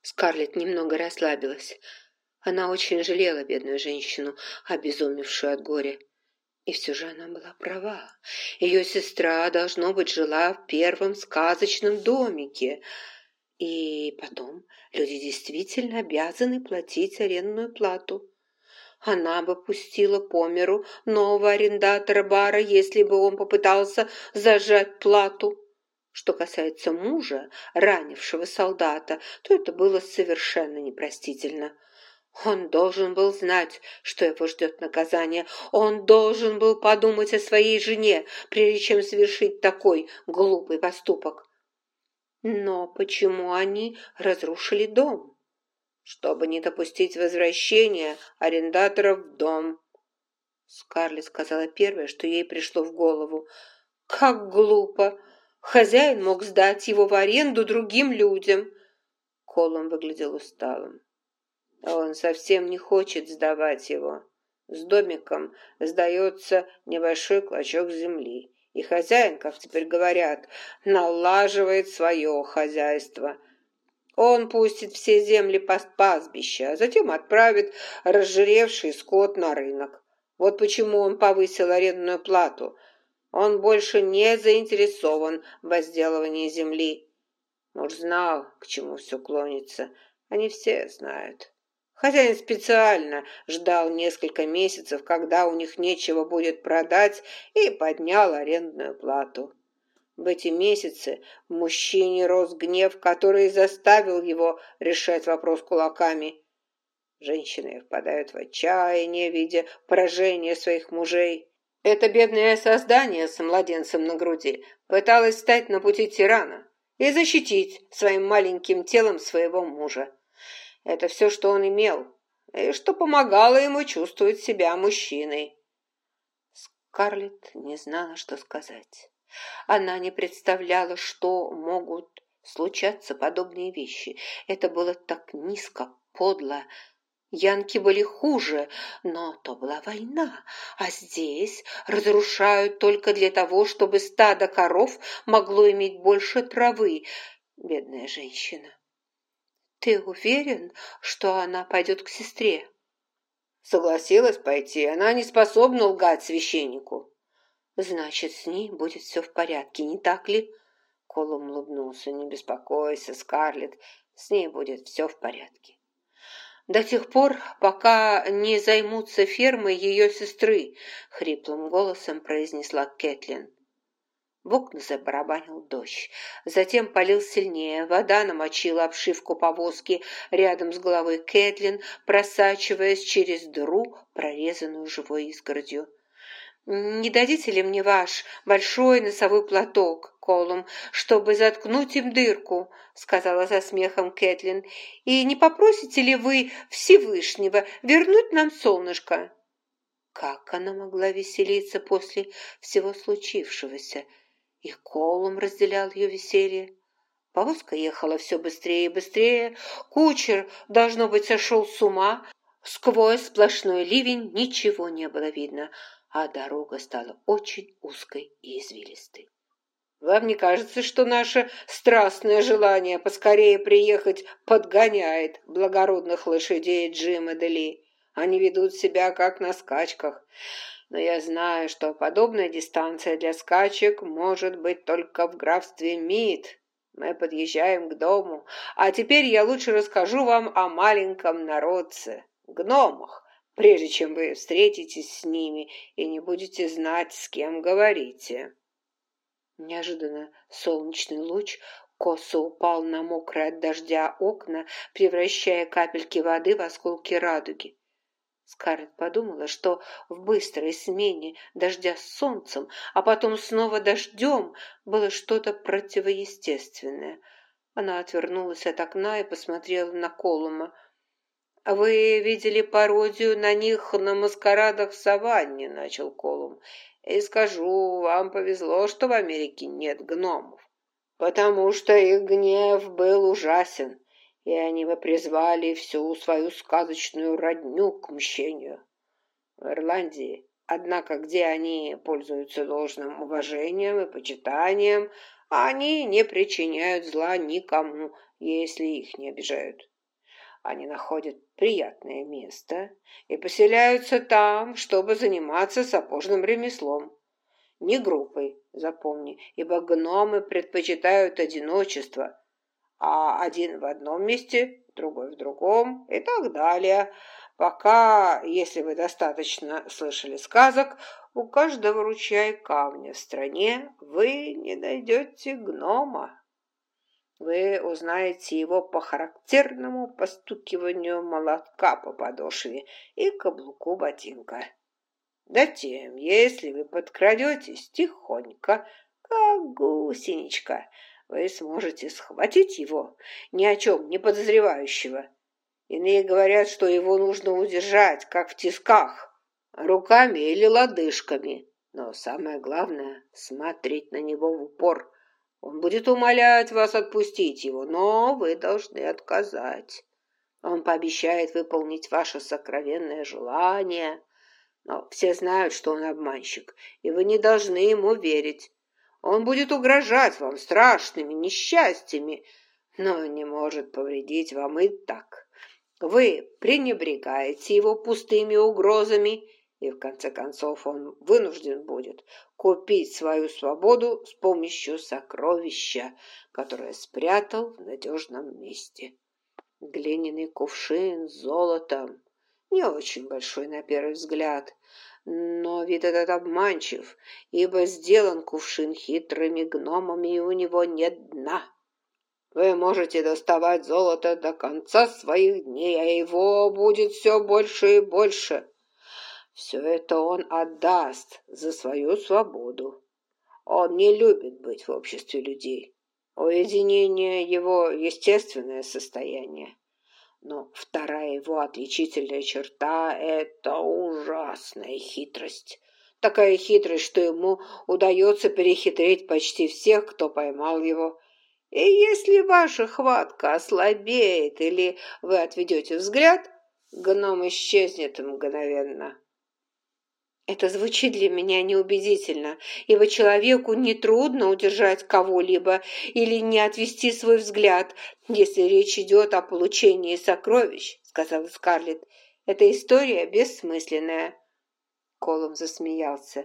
Скарлетт немного расслабилась. Она очень жалела бедную женщину, обезумевшую от горя. И все же она была права. Ее сестра, должно быть, жила в первом сказочном домике. И потом люди действительно обязаны платить арендную плату. Она бы пустила по миру нового арендатора бара, если бы он попытался зажать плату. Что касается мужа, ранившего солдата, то это было совершенно непростительно. Он должен был знать, что его ждет наказание. Он должен был подумать о своей жене, прежде чем совершить такой глупый поступок. Но почему они разрушили дом? Чтобы не допустить возвращения арендаторов в дом. Скарлетт сказала первое, что ей пришло в голову. Как глупо! Хозяин мог сдать его в аренду другим людям. Колум выглядел усталым. Он совсем не хочет сдавать его. С домиком сдается небольшой клочок земли. И хозяин, как теперь говорят, налаживает свое хозяйство. Он пустит все земли под пастбище, а затем отправит разжиревший скот на рынок. Вот почему он повысил арендную плату. Он больше не заинтересован в возделывании земли. Муж знал, к чему все клонится. Они все знают. Хозяин специально ждал несколько месяцев, когда у них нечего будет продать, и поднял арендную плату. В эти месяцы в мужчине рос гнев, который заставил его решать вопрос кулаками. Женщины впадают в отчаяние, видя поражение своих мужей. Это бедное создание с младенцем на груди пыталось встать на пути тирана и защитить своим маленьким телом своего мужа. Это все, что он имел, и что помогало ему чувствовать себя мужчиной. Скарлетт не знала, что сказать. Она не представляла, что могут случаться подобные вещи. Это было так низко, подло. Янки были хуже, но то была война, а здесь разрушают только для того, чтобы стадо коров могло иметь больше травы. Бедная женщина. Ты уверен, что она пойдет к сестре? Согласилась пойти, она не способна лгать священнику. Значит, с ней будет все в порядке, не так ли? Колум улыбнулся. Не беспокойся, Скарлетт, с ней будет все в порядке. До тех пор, пока не займутся фермой ее сестры, хриплым голосом произнесла Кэтлин. В окна забарабанил дождь. Затем полил сильнее. Вода намочила обшивку повозки рядом с головой Кэтлин, просачиваясь через дыру, прорезанную живой изгородью. «Не дадите ли мне ваш большой носовой платок, Колум, чтобы заткнуть им дырку?» — сказала со смехом Кэтлин. «И не попросите ли вы Всевышнего вернуть нам солнышко?» Как она могла веселиться после всего случившегося? И Колум разделял ее веселье. Повозка ехала все быстрее и быстрее. Кучер, должно быть, сошел с ума. Сквозь сплошной ливень ничего не было видно, а дорога стала очень узкой и извилистой. «Вам не кажется, что наше страстное желание поскорее приехать подгоняет благородных лошадей Джима Дели? Они ведут себя, как на скачках. Но я знаю, что подобная дистанция для скачек может быть только в графстве Мид. Мы подъезжаем к дому, а теперь я лучше расскажу вам о маленьком народце, гномах, прежде чем вы встретитесь с ними и не будете знать, с кем говорите». Неожиданно солнечный луч косо упал на мокрые от дождя окна, превращая капельки воды в осколки радуги. Скарлетт подумала, что в быстрой смене дождя с солнцем, а потом снова дождем, было что-то противоестественное. Она отвернулась от окна и посмотрела на Колума. «Вы видели пародию на них на маскарадах в саванне», — начал Колум. «И скажу, вам повезло, что в Америке нет гномов, потому что их гнев был ужасен, и они бы призвали всю свою сказочную родню к мщению. В Ирландии, однако, где они пользуются должным уважением и почитанием, Они не причиняют зла никому, если их не обижают. Они находят приятное место и поселяются там, чтобы заниматься сапожным ремеслом. Не группой, запомни, ибо гномы предпочитают одиночество, а один в одном месте, другой в другом и так далее, пока, если вы достаточно слышали сказок, у каждого ручья и камня в стране вы не найдете гнома. Вы узнаете его по характерному постукиванию молотка по подошве и каблуку ботинка. Затем, если вы подкрадетесь тихонько, как гусеничка, вы сможете схватить его, ни о чем не подозревающего. Иные говорят, что его нужно удержать, как в тисках, руками или лодыжками. Но самое главное – смотреть на него в упор. Он будет умолять вас отпустить его, но вы должны отказать. Он пообещает выполнить ваше сокровенное желание, но все знают, что он обманщик, и вы не должны ему верить. Он будет угрожать вам страшными несчастьями, но не может повредить вам и так. Вы пренебрегаете его пустыми угрозами, и в конце концов он вынужден будет купить свою свободу с помощью сокровища, которое спрятал в надежном месте. Глиняный кувшин с золотом, не очень большой на первый взгляд, но вид этот обманчив, ибо сделан кувшин хитрыми гномами, и у него нет дна. Вы можете доставать золото до конца своих дней, а его будет все больше и больше. Все это он отдаст за свою свободу. Он не любит быть в обществе людей. Уединение – его естественное состояние. Но вторая его отличительная черта – это ужасная хитрость. Такая хитрость, что ему удается перехитрить почти всех, кто поймал его. И если ваша хватка ослабеет или вы отведете взгляд, гном исчезнет мгновенно. Это звучит для меня неубедительно, ибо человеку нетрудно удержать кого-либо или не отвести свой взгляд, если речь идет о получении сокровищ, сказала Скарлетт. Эта история бессмысленная. Колум засмеялся.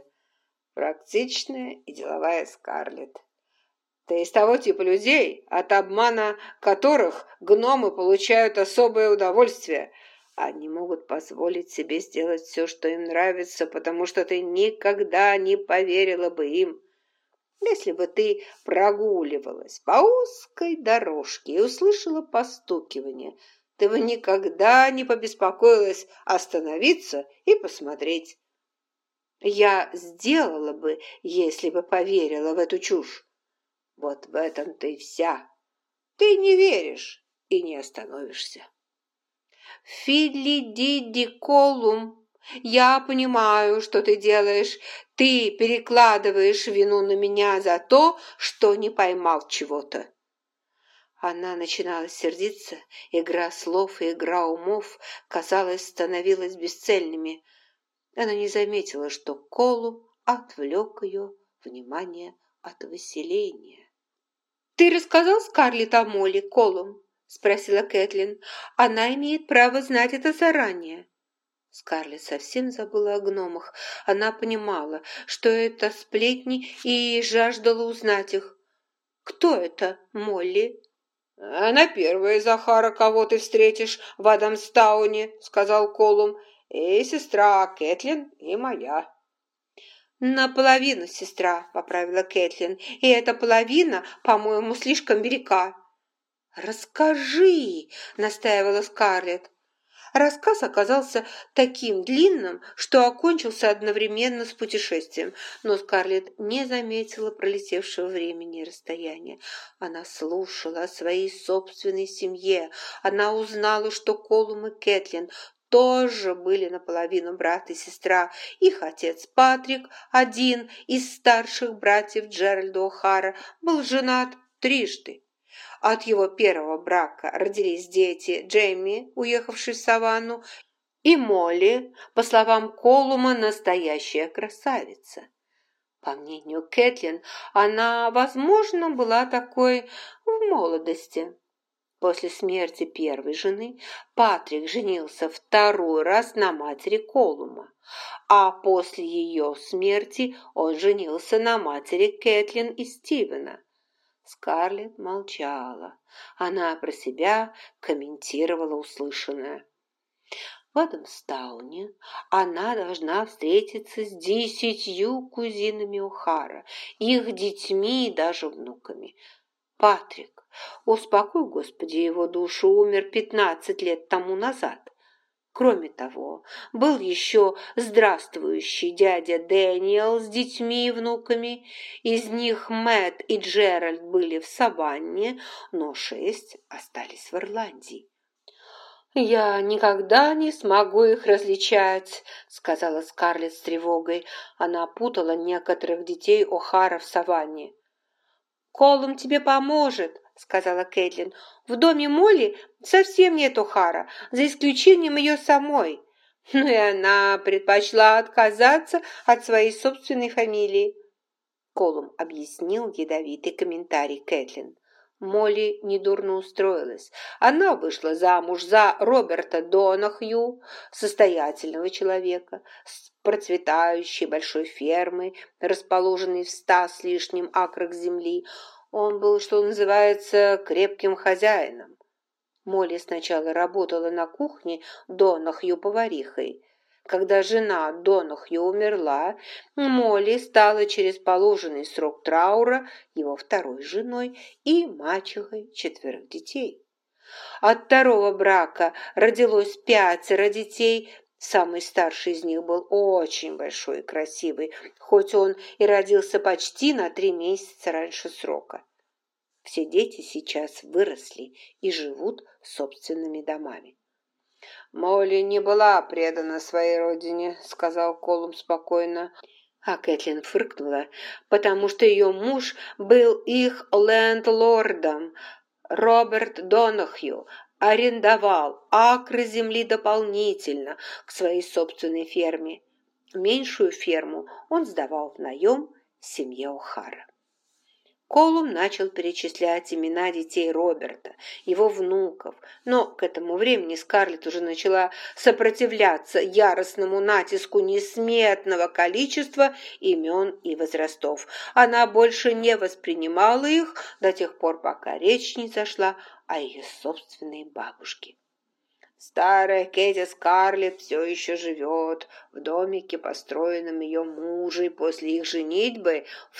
Практичная и деловая Скарлетт. Ты из того типа людей, от обмана которых гномы получают особое удовольствие. Они могут позволить себе сделать все, что им нравится, потому что ты никогда не поверила бы им. Если бы ты прогуливалась по узкой дорожке и услышала постукивание, ты бы никогда не побеспокоилась остановиться и посмотреть. Я сделала бы, если бы поверила в эту чушь. Вот в этом ты и вся. Ты не веришь и не остановишься. Филли-диди Колум, я понимаю, что ты делаешь. Ты перекладываешь вину на меня за то, что не поймал чего-то. Она начинала сердиться. Игра слов и игра умов, казалось, становилась бесцельными. Она не заметила, что Колум отвлек ее внимание от выселения. «Ты рассказал Скарлетт о Молли, Колум?» — спросила Кэтлин. «Она имеет право знать это заранее». Скарлетт совсем забыла о гномах. Она понимала, что это сплетни, и жаждала узнать их. «Кто это, Молли?» «Она первая, Захара, кого ты встретишь в Адамстауне», — сказал Колум. «И сестра Кэтлин, и моя». «Наполовину, сестра», — поправила Кэтлин. «И эта половина, по-моему, слишком велика». «Расскажи», — настаивала Скарлетт. Рассказ оказался таким длинным, что окончился одновременно с путешествием, но Скарлетт не заметила пролетевшего времени и расстояния. Она слушала о своей собственной семье. Она узнала, что Колум и Кэтлин тоже были наполовину брат и сестра. Их отец Патрик, один из старших братьев Джеральда О'Хара, был женат трижды. От его первого брака родились дети Джейми, уехавший в саванну, и Молли, по словам Колума, настоящая красавица. По мнению Кэтлин, она, возможно, была такой в молодости. После смерти первой жены Патрик женился второй раз на матери Колума, а после ее смерти он женился на матери Кэтлин и Стивена. Скарлетт молчала. Она про себя комментировала услышанное. В Адамстауне она должна встретиться с 10 кузинами О'Хара, их детьми и даже внуками. Патрик, успокой, Господи, его душу, умер 15 лет тому назад. Кроме того, был еще здравствующий дядя Дэниел с детьми и внуками. Из них Мэтт и Джеральд были в Саванне, но 6 остались в Ирландии. «Я никогда не смогу их различать», — сказала Скарлетт с тревогой. Она путала некоторых детей О'Хара в Саванне. «Колум тебе поможет», — сказала Кэтлин. «В доме Молли совсем нет О'Хара, за исключением ее самой». Ну и она предпочла отказаться от своей собственной фамилии. Колум объяснил ядовитый комментарий Кэтлин. Молли недурно устроилась. Она вышла замуж за Роберта Донахью, состоятельного человека, с процветающей большой фермой, расположенной в 100 с лишним акрах земли. Он был, что называется, крепким хозяином. Молли сначала работала на кухне Донахью поварихой. Когда жена Донахью умерла, Молли стала через положенный срок траура его второй женой и мачехой 4 детей. От второго брака родилось 5 детей. Самый старший из них был очень большой и красивый, хоть он и родился почти на 3 месяца раньше срока. Все дети сейчас выросли и живут собственными домами. «Молли не была предана своей родине», — сказал Колум спокойно. А Кэтлин фыркнула, потому что ее муж был их лендлордом. Роберт Донахью арендовал акры земли дополнительно к своей собственной ферме. Меньшую ферму он сдавал в наем семье О'Хара. Колум начал перечислять имена детей Роберта, его внуков, но к этому времени Скарлетт уже начала сопротивляться яростному натиску несметного количества имен и возрастов. Она больше не воспринимала их до тех пор, пока речь не зашла о ее собственной бабушке. Старая Кэти Скарлетт все еще живет в домике, построенном ее мужем после их женитьбы в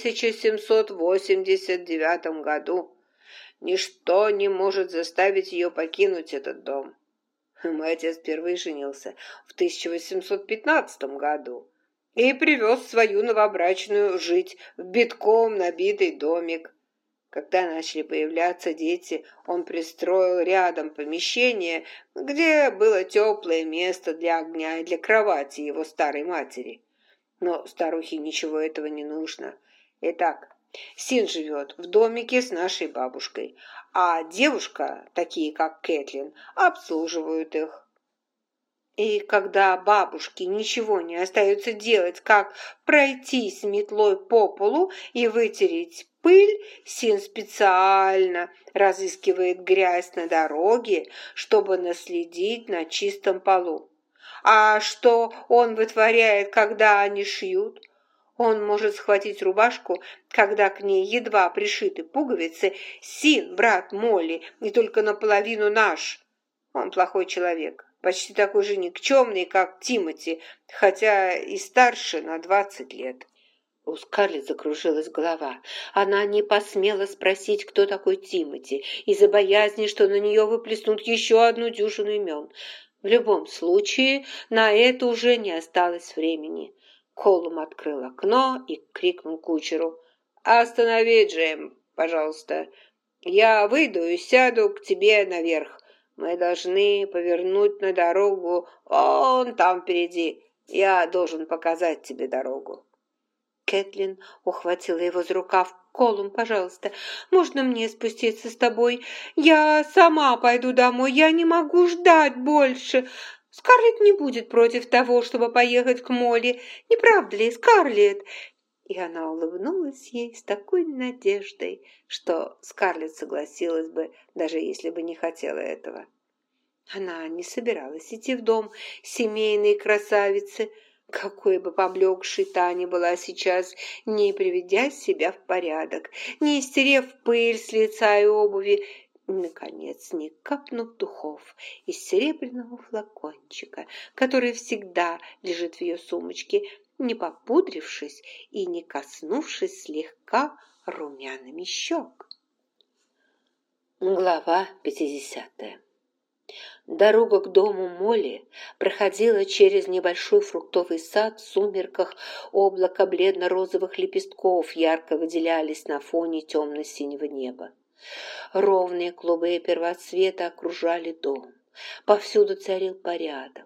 1789 году. Ничто не может заставить ее покинуть этот дом. Мой отец впервые женился в 1815 году и привез свою новобрачную жить в битком набитый домик. Когда начали появляться дети, он пристроил рядом помещение, где было теплое место для огня и для кровати его старой матери. Но старухе ничего этого не нужно. Итак, Син живет в домике с нашей бабушкой, а девушка, такие как Кэтлин, обслуживают их. И когда бабушке ничего не остается делать, как пройтись метлой по полу и вытереть пыль, Син специально разыскивает грязь на дороге, чтобы наследить на чистом полу. А что он вытворяет, когда они шьют? Он может схватить рубашку, когда к ней едва пришиты пуговицы. Син, брат Молли, не только наполовину наш. Он плохой человек. Почти такой же никчемный, как Тимоти, хотя и старше на 20 лет. У Скарлетт закружилась голова. Она не посмела спросить, кто такой Тимоти, из-за боязни, что на нее выплеснут еще одну дюжину имен. В любом случае, на это уже не осталось времени. Колум открыл окно и крикнул кучеру. «Останови, Джем, пожалуйста. Я выйду и сяду к тебе наверх. Мы должны повернуть на дорогу вон там впереди. Я должен показать тебе дорогу». Кэтлин ухватила его за рукав. «Колум, пожалуйста, можно мне спуститься с тобой? Я сама пойду домой, я не могу ждать больше. Скарлетт не будет против того, чтобы поехать к Молли. Не правда ли, Скарлетт?» И она улыбнулась ей с такой надеждой, что Скарлетт согласилась бы, даже если бы не хотела этого. Она не собиралась идти в дом семейной красавицы, какой бы поблекшей та ни была сейчас, не приведя себя в порядок, не стерев пыль с лица и обуви, наконец, не капнув духов из серебряного флакончика, который всегда лежит в ее сумочке, не попудрившись и не коснувшись слегка румяными щек. Глава 50. Дорога к дому Молли проходила через небольшой фруктовый сад. В сумерках облако бледно-розовых лепестков ярко выделялись на фоне темно-синего неба. Ровные клубы первоцвета окружали дом. Повсюду царил порядок.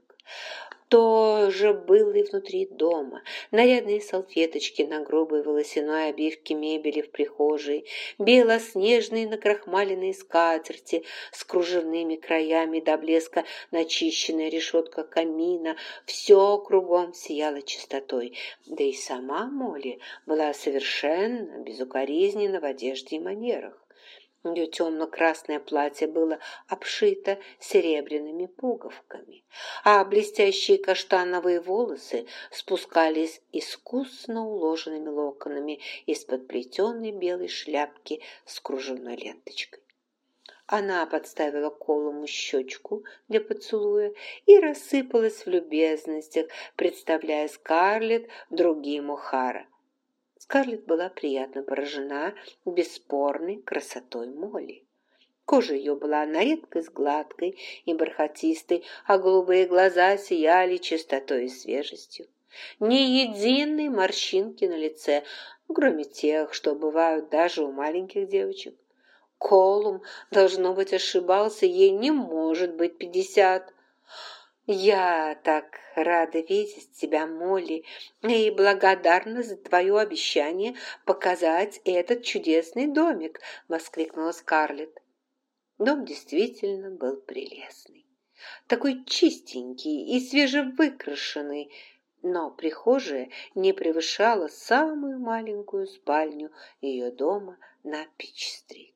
То же было и внутри дома. Нарядные салфеточки на грубой волосяной обивке мебели в прихожей, белоснежные накрахмаленные скатерти с кружевными краями до блеска начищенная решетка камина. Все кругом сияло чистотой. Да и сама Молли была совершенно безукоризненна в одежде и манерах. Ее темно-красное платье было обшито серебряными пуговками, а блестящие каштановые волосы спускались искусно уложенными локонами из-под плетеной белой шляпки с кружевной ленточкой. Она подставила Колуму щечку для поцелуя и рассыпалась в любезностях, представляя Скарлетт другим О'Хара. Скарлетт была приятно поражена бесспорной красотой Молли. Кожа ее была на редкость гладкой и бархатистой, а голубые глаза сияли чистотой и свежестью. Ни единой морщинки на лице, кроме тех, что бывают даже у маленьких девочек. Колум, должно быть, ошибался, ей не может быть 50. «Я так рада видеть тебя, Молли, и благодарна за твое обещание показать этот чудесный домик», — воскликнула Скарлетт. Дом действительно был прелестный, такой чистенький и свежевыкрашенный, но прихожая не превышала самую маленькую спальню ее дома на Пич-стрит.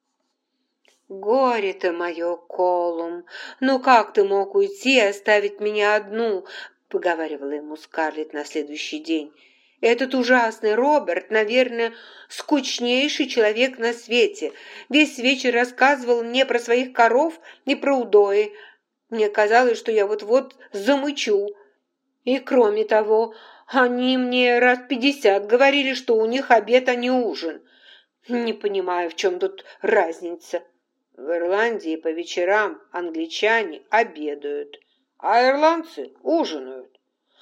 «Горе-то мое, Колум! Ну как ты мог уйти и оставить меня одну?» — поговаривала ему Скарлетт на следующий день. «Этот ужасный Роберт, наверное, скучнейший человек на свете. Весь вечер рассказывал мне про своих коров и про удои. Мне казалось, что я вот-вот замычу. И кроме того, они мне раз 50 говорили, что у них обед, а не ужин. Не понимаю, в чем тут разница. В Ирландии по вечерам англичане обедают, а ирландцы ужинают.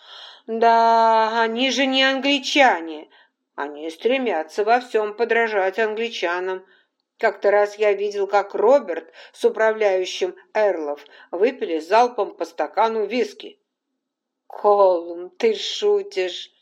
Да, они же не англичане. Они стремятся во всем подражать англичанам. Как-то раз я видел, как Роберт с управляющим Эрлов выпили залпом по стакану виски. Колум, ты шутишь?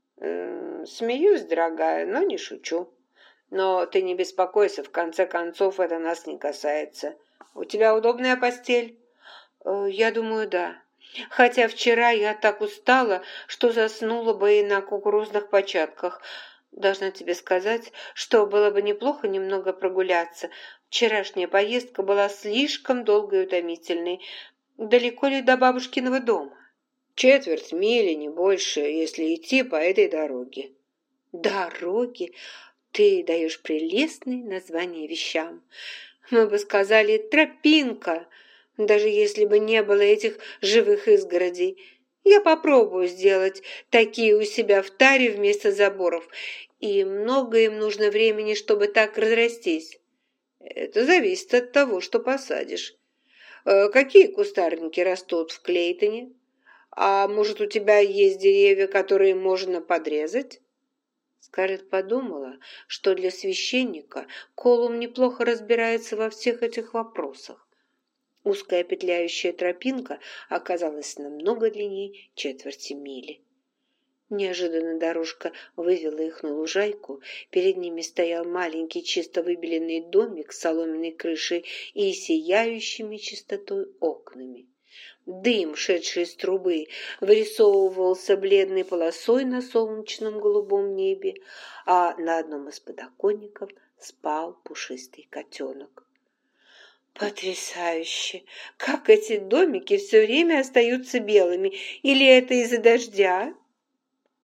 Смеюсь, дорогая, но не шучу. Но ты не беспокойся, в конце концов это нас не касается. У тебя удобная постель? Я думаю, да. Хотя вчера я так устала, что заснула бы и на кукурузных початках. Должна тебе сказать, что было бы неплохо немного прогуляться. Вчерашняя поездка была слишком долгой и утомительной. Далеко ли до бабушкиного дома? 1/4 мили, не больше, если идти по этой дороге. Дороги? Ты даешь прелестные названия вещам. Мы бы сказали «тропинка», даже если бы не было этих живых изгородей. Я попробую сделать такие у себя в таре вместо заборов, и много им нужно времени, чтобы так разрастись. Это зависит от того, что посадишь. Какие кустарники растут в Клейтоне? А может, у тебя есть деревья, которые можно подрезать? Скарлетт подумала, что для священника Колум неплохо разбирается во всех этих вопросах. Узкая петляющая тропинка оказалась намного длиннее 1/4 мили. Неожиданно дорожка вывела их на лужайку. Перед ними стоял маленький чисто выбеленный домик с соломенной крышей и сияющими чистотой окнами. Дым, шедший из трубы, вырисовывался бледной полосой на солнечном голубом небе, а на одном из подоконников спал пушистый котенок. Потрясающе! Как эти домики все время остаются белыми? Или это из-за дождя?